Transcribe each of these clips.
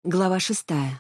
Глава 6.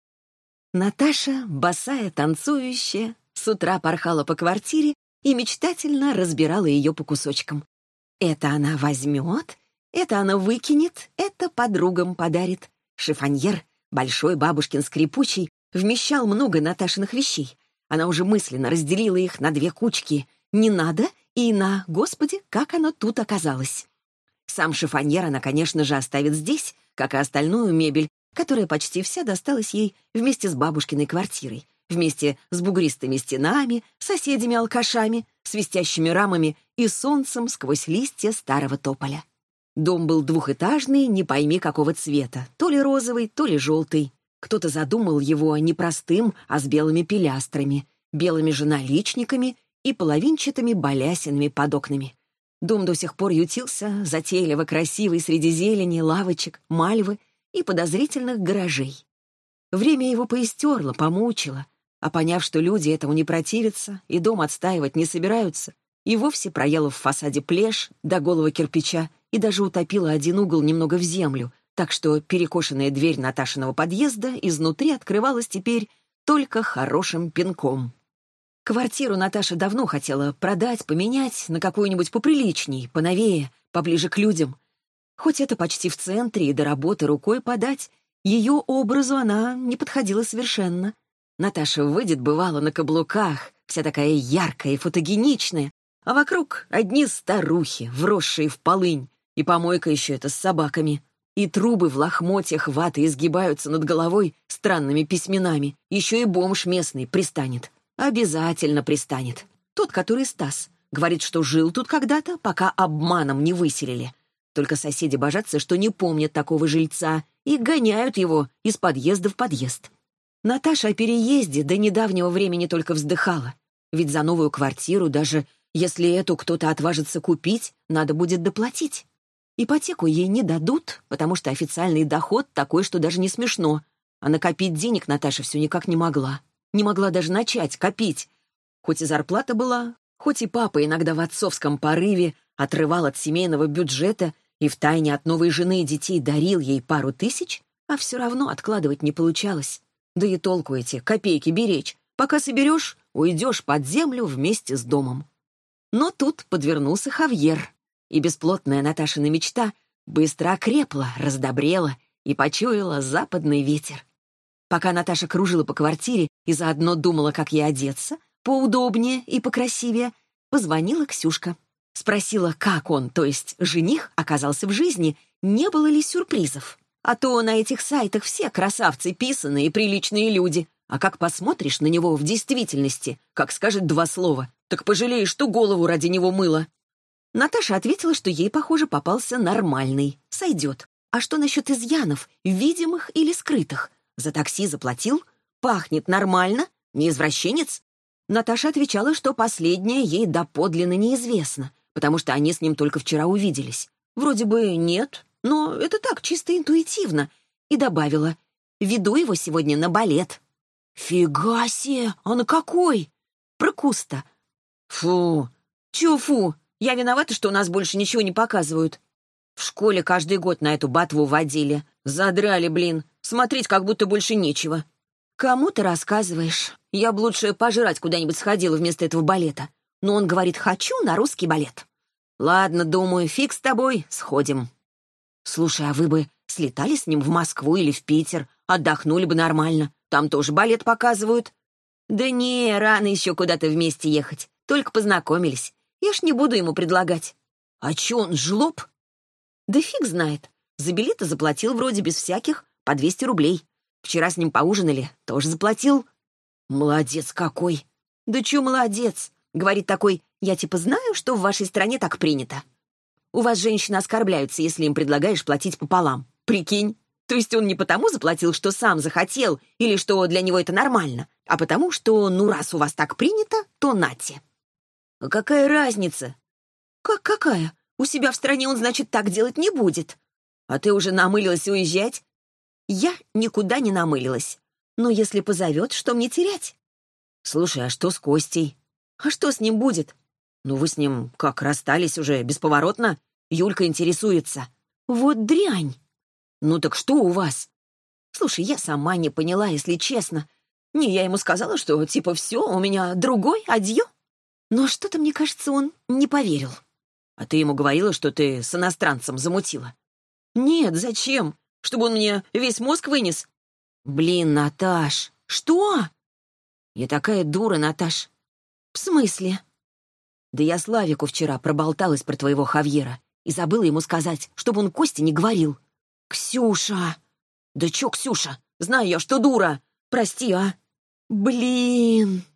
Наташа, босая, танцующая, с утра порхала по квартире и мечтательно разбирала ее по кусочкам. Это она возьмет, это она выкинет, это подругам подарит. Шифоньер, большой бабушкин скрипучий, вмещал много Наташиных вещей. Она уже мысленно разделила их на две кучки «не надо» и на «Господи, как оно тут оказалось». Сам шифоньер она, конечно же, оставит здесь, как и остальную мебель, которая почти вся досталась ей вместе с бабушкиной квартирой, вместе с бугристыми стенами, соседями-алкашами, свистящими рамами и солнцем сквозь листья старого тополя. Дом был двухэтажный, не пойми какого цвета, то ли розовый, то ли желтый. Кто-то задумал его не простым, а с белыми пилястрами, белыми же наличниками и половинчатыми балясинами под окнами. Дом до сих пор ютился, затейливо красивый среди зелени, лавочек, мальвы и подозрительных гаражей. Время его поистерло, помучило, а поняв, что люди этому не противятся и дом отстаивать не собираются, и вовсе проела в фасаде плешь до голого кирпича и даже утопила один угол немного в землю, так что перекошенная дверь Наташиного подъезда изнутри открывалась теперь только хорошим пинком. Квартиру Наташа давно хотела продать, поменять на какую-нибудь поприличней, поновее, поближе к людям. Хоть это почти в центре и до работы рукой подать, ее образу она не подходила совершенно. Наташа выйдет, бывало, на каблуках, вся такая яркая и фотогеничная, а вокруг одни старухи, вросшие в полынь, и помойка еще это с собаками. И трубы в лохмотьях ваты изгибаются над головой странными письменами. Еще и бомж местный пристанет. Обязательно пристанет. Тот, который Стас. Говорит, что жил тут когда-то, пока обманом не выселили. Только соседи божатся, что не помнят такого жильца, и гоняют его из подъезда в подъезд. Наташа о переезде до недавнего времени только вздыхала. Ведь за новую квартиру, даже если эту кто-то отважится купить, надо будет доплатить. Ипотеку ей не дадут, потому что официальный доход такой, что даже не смешно. А накопить денег Наташа все никак не могла. Не могла даже начать копить. Хоть и зарплата была, хоть и папа иногда в отцовском порыве отрывал от семейного бюджета и втайне от новой жены и детей дарил ей пару тысяч, а все равно откладывать не получалось. Да и толку эти копейки беречь. Пока соберешь, уйдешь под землю вместе с домом. Но тут подвернулся Хавьер, и бесплотная Наташина мечта быстро окрепла, раздобрела и почуяла западный ветер. Пока Наташа кружила по квартире и заодно думала, как ей одеться, поудобнее и покрасивее, позвонила Ксюшка. Спросила, как он, то есть жених, оказался в жизни, не было ли сюрпризов. А то на этих сайтах все красавцы писаные и приличные люди. А как посмотришь на него в действительности, как скажет два слова, так пожалеешь, что голову ради него мыла. Наташа ответила, что ей, похоже, попался нормальный, сойдет. А что насчет изъянов, видимых или скрытых? За такси заплатил? Пахнет нормально? Не извращенец? Наташа отвечала, что последнее ей доподлинно неизвестно, потому что они с ним только вчера увиделись. Вроде бы нет, но это так, чисто интуитивно. И добавила, веду его сегодня на балет. «Фига себе! А на какой?» «Про Куста». «Фу! Чё фу? Я виновата, что у нас больше ничего не показывают. В школе каждый год на эту ботву водили. Задрали, блин. Смотреть как будто больше нечего». «Кому ты рассказываешь? Я бы лучше пожрать куда-нибудь сходила вместо этого балета. Но он говорит, хочу на русский балет». «Ладно, думаю, фиг с тобой, сходим». «Слушай, а вы бы слетали с ним в Москву или в Питер? Отдохнули бы нормально. Там тоже балет показывают». «Да не, рано еще куда-то вместе ехать. Только познакомились. Я ж не буду ему предлагать». «А че он, жлоб?» «Да фиг знает. За билеты заплатил вроде без всяких, по 200 рублей. Вчера с ним поужинали, тоже заплатил». «Молодец какой!» «Да чё молодец?» Говорит такой, я типа знаю, что в вашей стране так принято. У вас женщины оскорбляются, если им предлагаешь платить пополам. Прикинь. То есть он не потому заплатил, что сам захотел, или что для него это нормально, а потому что, ну, раз у вас так принято, то нате. А какая разница? Как какая? У себя в стране он, значит, так делать не будет. А ты уже намылилась уезжать? Я никуда не намылилась. Но если позовет, что мне терять? Слушай, а что с Костей? А что с ним будет? Ну, вы с ним как, расстались уже бесповоротно? Юлька интересуется. Вот дрянь. Ну так что у вас? Слушай, я сама не поняла, если честно. Не, я ему сказала, что типа все, у меня другой, адьё. Но что-то, мне кажется, он не поверил. А ты ему говорила, что ты с иностранцем замутила? Нет, зачем? Чтобы он мне весь мозг вынес? Блин, Наташ, что? Я такая дура, Наташ. В смысле? Да я Славику вчера проболталась про твоего Хавьера и забыла ему сказать, чтобы он Косте не говорил. Ксюша! Да чё, Ксюша? Знаю я, что дура. Прости, а? Блин!